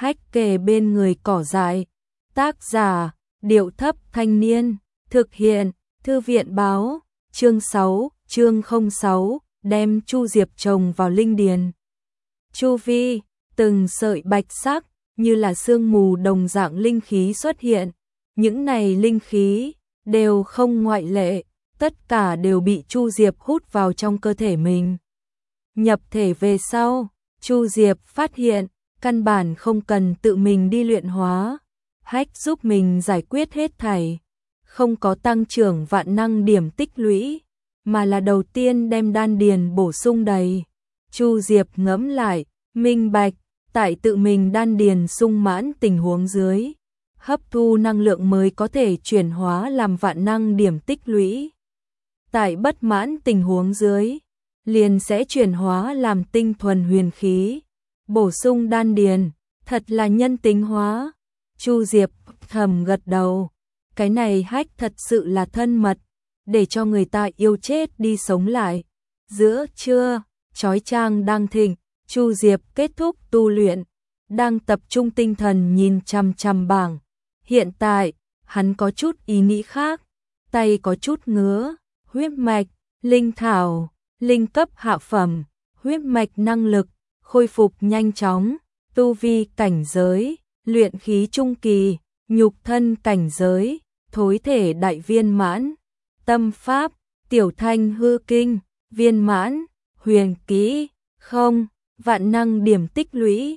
Hách kề bên người cỏ dại. Tác giả, Điệu Thấp Thanh Niên. Thực hiện, Thư viện báo. Chương 6, chương 06, đem Chu Diệp trồng vào linh điền. Chu vi, từng sợi bạch sắc, như là sương mù đồng dạng linh khí xuất hiện. Những này linh khí, đều không ngoại lệ, tất cả đều bị Chu Diệp hút vào trong cơ thể mình. Nhập thể về sau, Chu Diệp phát hiện, căn bản không cần tự mình đi luyện hóa. Hách giúp mình giải quyết hết thảy, không có tăng trưởng vạn năng điểm tích lũy, mà là đầu tiên đem đan điền bổ sung đầy. Chu Diệp ngẫm lại, minh bạch, tại tự mình đan điền sung mãn tình huống dưới, hấp thu năng lượng mới có thể chuyển hóa làm vạn năng điểm tích lũy. Tại bất mãn tình huống dưới, liền sẽ chuyển hóa làm tinh thuần huyền khí. Bổ sung đan điền, thật là nhân tính hóa. Chu Diệp thầm gật đầu, cái này Hách thật sự là thân mật, để cho người ta yêu chết đi sống lại. Giữa trưa, chói chang đang thịnh, Chu Diệp kết thúc tu luyện, đang tập trung tinh thần nhìn chằm chằm bảng. Hiện tại, hắn có chút ý nghĩ khác, tay có chút ngứa, huyết mạch, linh thảo, linh cấp hạ phẩm, huyết mạch năng lực, khôi phục nhanh chóng, tu vi cảnh giới, luyện khí trung kỳ, nhục thân cảnh giới, thối thể đại viên mãn, tâm pháp, tiểu thanh hư kinh, viên mãn, huyền kỹ, không, vạn năng điểm tích lũy,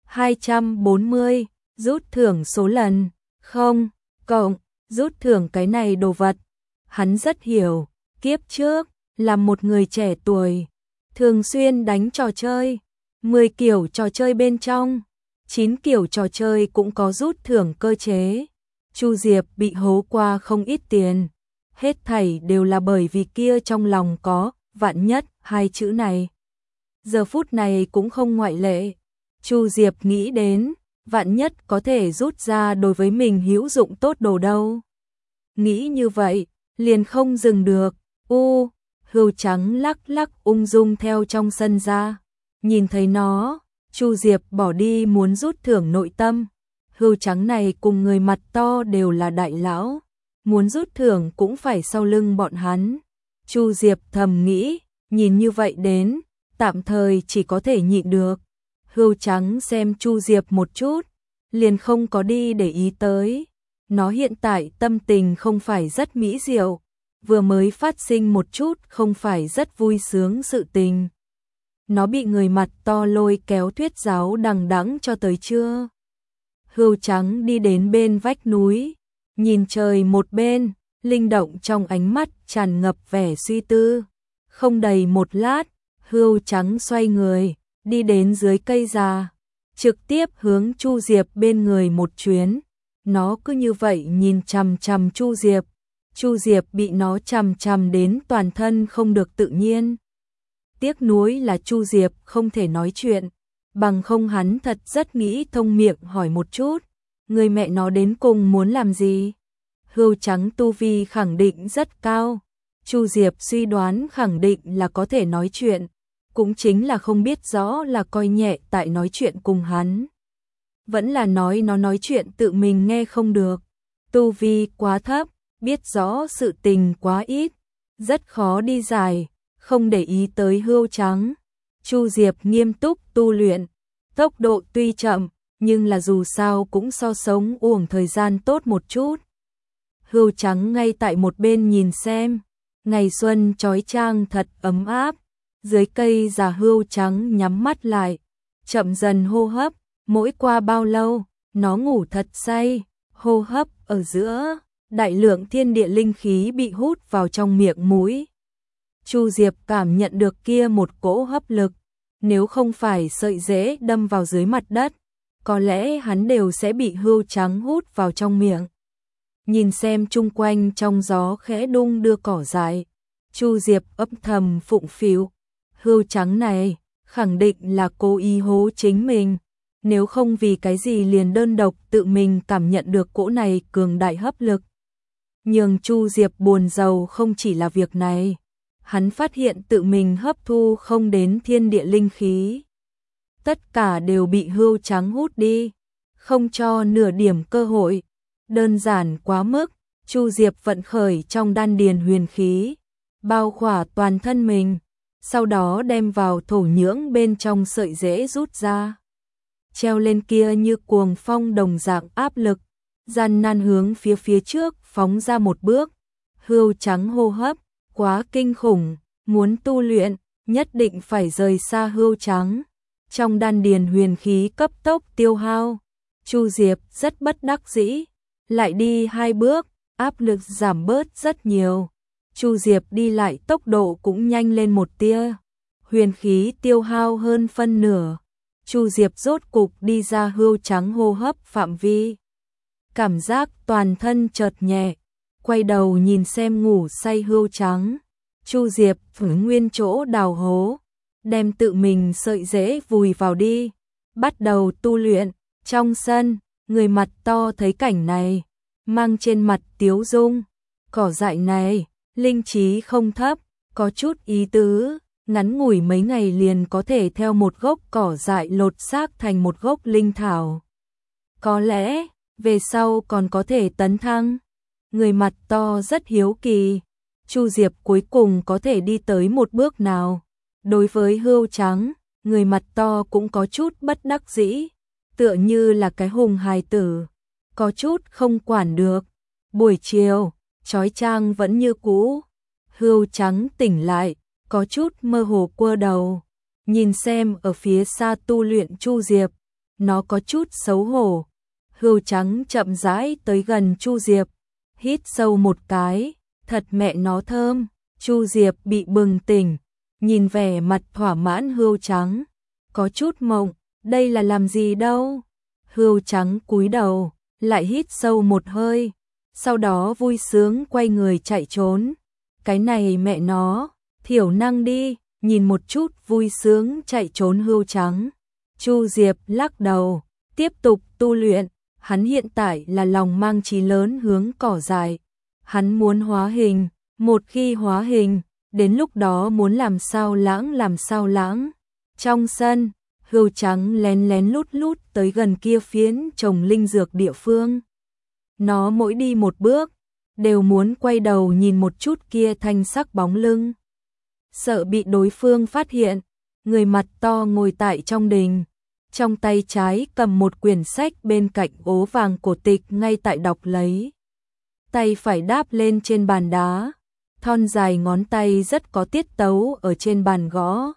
240, rút thưởng số lần, không, cộng, rút thưởng cái này đồ vật. Hắn rất hiểu, kiếp trước, là một người trẻ tuổi, thường xuyên đánh trò chơi, 10 kiểu trò chơi bên trong, 9 kiểu trò chơi cũng có rút thưởng cơ chế. Chu Diệp bị hố qua không ít tiền, hết thảy đều là bởi vì kia trong lòng có vạn nhất hai chữ này. Giờ phút này cũng không ngoại lệ. Chu Diệp nghĩ đến, vạn nhất có thể rút ra đối với mình hữu dụng tốt đồ đâu. Nghĩ như vậy, liền không dừng được. Hươu trắng lắc lắc ung dung theo trong sân ra. Nhìn thấy nó, Chu Diệp bỏ đi muốn rút thưởng nội tâm. Hươu trắng này cùng người mặt to đều là đại lão, muốn rút thưởng cũng phải sau lưng bọn hắn. Chu Diệp thầm nghĩ, nhìn như vậy đến, tạm thời chỉ có thể nhịn được. Hươu trắng xem Chu Diệp một chút, liền không có đi để ý tới. Nó hiện tại tâm tình không phải rất mỹ diệu, vừa mới phát sinh một chút không phải rất vui sướng sự tình. Nó bị người mặt to lôi kéo thuyết giáo đằng đẵng cho tới trưa. Hươu trắng đi đến bên vách núi, nhìn trời một bên, linh động trong ánh mắt tràn ngập vẻ suy tư. Không đầy một lát, hươu trắng xoay người, đi đến dưới cây già, trực tiếp hướng Chu Diệp bên người một chuyến. Nó cứ như vậy nhìn chằm chằm Chu Diệp. Chu Diệp bị nó chằm chằm đến toàn thân không được tự nhiên. Tiếc nuối là Chu Diệp không thể nói chuyện, bằng không hắn thật rất nghĩ thông miệng hỏi một chút, người mẹ nó đến cùng muốn làm gì? Hươu trắng tu vi khẳng định rất cao, Chu Diệp suy đoán khẳng định là có thể nói chuyện, cũng chính là không biết rõ là coi nhẹ tại nói chuyện cùng hắn. Vẫn là nói nó nói chuyện tự mình nghe không được, tu vi quá thấp, biết rõ sự tình quá ít, rất khó đi dài, không để ý tới hươu trắng. Chu Diệp nghiêm túc tu luyện, tốc độ tuy chậm, nhưng là dù sao cũng so sống uổng thời gian tốt một chút. Hươu trắng ngay tại một bên nhìn xem, ngày xuân chói chang thật ấm áp, dưới cây già hươu trắng nhắm mắt lại, chậm dần hô hấp, mỗi qua bao lâu, nó ngủ thật say, hô hấp ở giữa, đại lượng thiên địa linh khí bị hút vào trong miệng mũi. Chu Diệp cảm nhận được kia một cỗ hấp lực, nếu không phải sợi rễ đâm vào dưới mặt đất, có lẽ hắn đều sẽ bị hươu trắng hút vào trong miệng. Nhìn xem chung quanh trong gió khẽ đung đưa cỏ dại, Chu Diệp âm thầm phụng phịu, hươu trắng này khẳng định là cố ý hố chính mình, nếu không vì cái gì liền đơn độc tự mình cảm nhận được cỗ này cường đại hấp lực. Nhưng Chu Diệp buồn rầu không chỉ là việc này, hắn phát hiện tự mình hấp thu không đến thiên địa linh khí. Tất cả đều bị hươu trắng hút đi, không cho nửa điểm cơ hội. Đơn giản quá mức, Chu Diệp vận khởi trong đan điền huyền khí, bao khỏa toàn thân mình, sau đó đem vào thổ nhưỡng bên trong sợi rễ rút ra. Treo lên kia như cuồng phong đồng dạng áp lực, gian nan hướng phía trước phóng ra một bước. Hươu trắng hô hấp, quá kinh khủng, muốn tu luyện, nhất định phải rời xa hươu trắng. Trong đan điền huyền khí cấp tốc tiêu hao, Chu Diệp rất bất đắc dĩ, lại đi 2 bước, áp lực giảm bớt rất nhiều. Chu Diệp đi lại tốc độ cũng nhanh lên một tia, huyền khí tiêu hao hơn phân nửa. Chu Diệp rốt cục đi ra hươu trắng hô hấp phạm vi. Cảm giác toàn thân chợt nhẹ, quay đầu nhìn xem ngủ say hươu trắng. Chu Diệp ở nguyên chỗ đào hố, đem tự mình sợi rễ vùi vào đi, bắt đầu tu luyện. Trong sân, người mặt to thấy cảnh này, mang trên mặt tiếu dung. Cỏ dại này, linh trí không thấp, có chút ý tứ, ngắn ngủi mấy ngày liền có thể theo một gốc cỏ dại lột xác thành một gốc linh thảo. Có lẽ, về sau còn có thể tấn thăng. Người mặt to rất hiếu kỳ, Chu Diệp cuối cùng có thể đi tới một bước nào. Đối với hươu trắng, người mặt to cũng có chút bất đắc dĩ, tựa như là cái hùng hài tử, có chút không quản được. Buổi chiều, chói chang vẫn như cũ. Hươu trắng tỉnh lại, có chút mơ hồ quơ đầu, nhìn xem ở phía xa tu luyện Chu Diệp, nó có chút xấu hổ. Hươu trắng chậm rãi tới gần Chu Diệp, hít sâu một cái, thật mẹ nó thơm. Chu Diệp bị bừng tỉnh, nhìn vẻ mặt thỏa mãn hươu trắng, có chút mộng, đây là làm gì đâu. Hươu trắng cúi đầu, lại hít sâu một hơi, sau đó vui sướng quay người chạy trốn. Cái này mẹ nó, thiểu năng đi, nhìn một chút vui sướng chạy trốn hươu trắng. Chu Diệp lắc đầu, tiếp tục tu luyện, hắn hiện tại là lòng mang chí lớn hướng cỏ dại. Hắn muốn hóa hình, một khi hóa hình, đến lúc đó muốn làm sao lãng. Trong sân, hươu trắng lén lén lút lút tới gần kia phiến trồng linh dược địa phương. Nó mỗi đi một bước, đều muốn quay đầu nhìn một chút kia thanh sắc bóng lưng. Sợ bị đối phương phát hiện, người mặt to ngồi tại trong đình, trong tay trái cầm một quyển sách, bên cạnh ố vàng cổ tịch ngay tại đọc lấy. Tay phải đáp lên trên bàn đá, thon dài ngón tay rất có tiết tấu ở trên bàn gõ.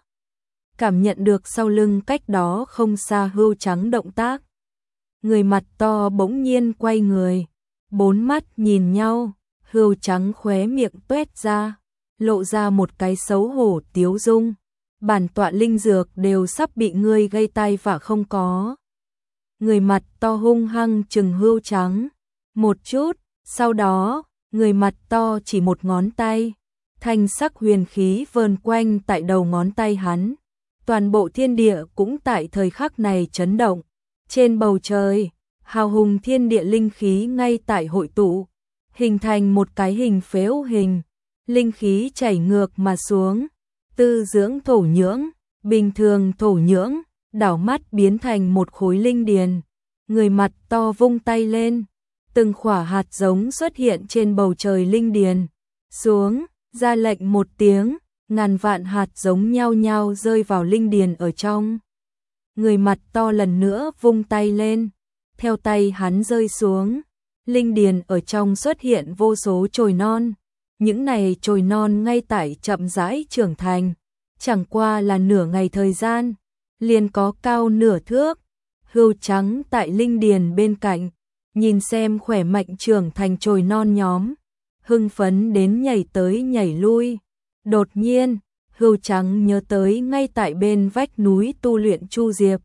Cảm nhận được sau lưng cách đó không xa hươu trắng động tác, người mặt to bỗng nhiên quay người, bốn mắt nhìn nhau. Hươu trắng khóe miệng tuét ra, lộ ra một cái xấu hổ tiếu dung. Bản tọa linh dược đều sắp bị ngươi gây tai vạ không có. Người mặt to hung hăng chừng hươu trắng một chút, sau đó, người mặt to chỉ một ngón tay, thanh sắc huyền khí vờn quanh tại đầu ngón tay hắn. Toàn bộ thiên địa cũng tại thời khắc này chấn động. Trên bầu trời, hào hùng thiên địa linh khí ngay tại hội tụ, hình thành một cái hình phễu hình, linh khí chảy ngược mà xuống, tư dưỡng thổ nhưỡng, bình thường thổ nhưỡng, đảo mắt biến thành một khối linh điền. Người mặt to vung tay lên, từng khỏa hạt giống xuất hiện trên bầu trời linh điền, xuống, ra lệnh một tiếng, ngàn vạn hạt giống nhao nhao rơi vào linh điền ở trong. Người mặt to lần nữa vung tay lên, theo tay hắn rơi xuống, linh điền ở trong xuất hiện vô số chồi non. Những này chồi non ngay tại chậm rãi trưởng thành, chẳng qua là nửa ngày thời gian, liền có cao nửa thước. Hươu trắng tại linh điền bên cạnh, nhìn xem khỏe mạnh trưởng thành chồi non nhóm, hưng phấn đến nhảy tới nhảy lui. Đột nhiên, hươu trắng nhớ tới ngay tại bên vách núi tu luyện Chu Diệp.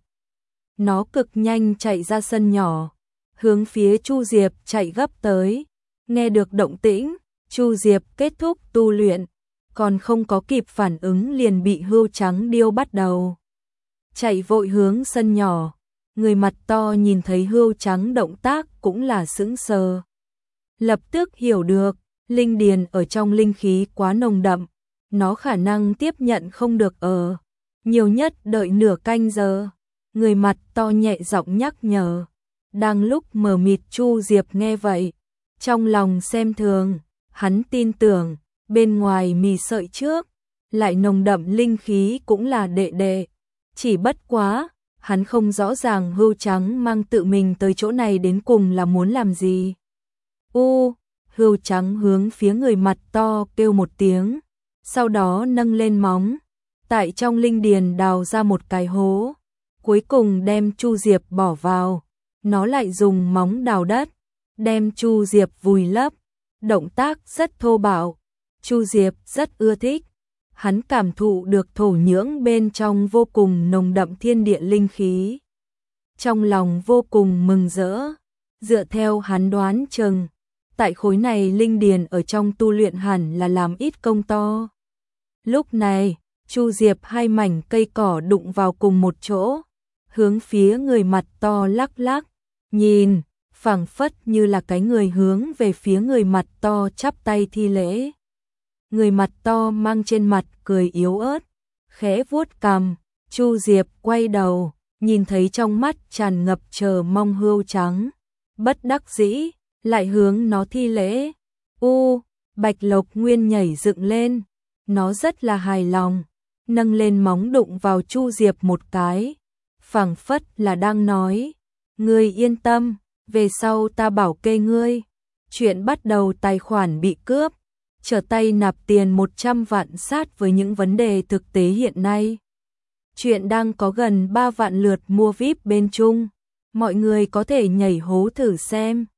Nó cực nhanh chạy ra sân nhỏ, hướng phía Chu Diệp chạy gấp tới. Nghe được động tĩnh, Chu Diệp kết thúc tu luyện, còn không có kịp phản ứng liền bị hươu trắng điêu bắt đầu. Chạy vội hướng sân nhỏ, người mặt to nhìn thấy hươu trắng động tác cũng là sững sờ. Lập tức hiểu được, linh điền ở trong linh khí quá nồng đậm, nó khả năng tiếp nhận không được nhiều nhất đợi nửa canh giờ. Người mặt to nhẹ giọng nhắc nhở, Đang lúc mờ mịt Chu Diệp nghe vậy, trong lòng xem thường, hắn tin tưởng, bên ngoài mì sợi trước, lại nồng đậm linh khí cũng là đệ đệ. Chỉ bất quá, hắn không rõ ràng Hươu Trắng mang tự mình tới chỗ này đến cùng là muốn làm gì. Hươu Trắng hướng phía người mặt to kêu một tiếng, sau đó nâng lên móng, tại trong linh điền đào ra một cái hố, cuối cùng đem Chu Diệp bỏ vào, nó lại dùng móng đào đất, đem Chu Diệp vùi lấp, động tác rất thô bạo, Chu Diệp rất ưa thích, hắn cảm thụ được thổ nhưỡng bên trong vô cùng nồng đậm thiên địa linh khí. Trong lòng vô cùng mừng rỡ, dựa theo hắn đoán chừng, tại khối này linh điền ở trong tu luyện hẳn là làm ít công to. Lúc này, Chu Diệp hai mảnh cây cỏ đụng vào cùng một chỗ, hướng phía người mặt to lắc lắc, nhìn, phảng phất như là cái người hướng về phía người mặt to chắp tay thi lễ. Người mặt to mang trên mặt cười yếu ớt, khẽ vuốt cằm, Chu Diệp quay đầu, nhìn thấy trong mắt tràn ngập chờ mong Hươu Trắng, bất đắc dĩ, lại hướng nó thi lễ. Bạch Lộc Nguyên nhảy dựng lên, nó rất là hài lòng, nâng lên móng đụng vào Chu Diệp một cái, phảng phất là đang nói, ngươi yên tâm, về sau ta bảo kê ngươi. Chuyện bắt đầu tài khoản bị cướp, trở tay nạp tiền 100 vạn sát với những vấn đề thực tế hiện nay. Chuyện đang có gần 3 vạn lượt mua VIP bên Trung, mọi người có thể nhảy hố thử xem.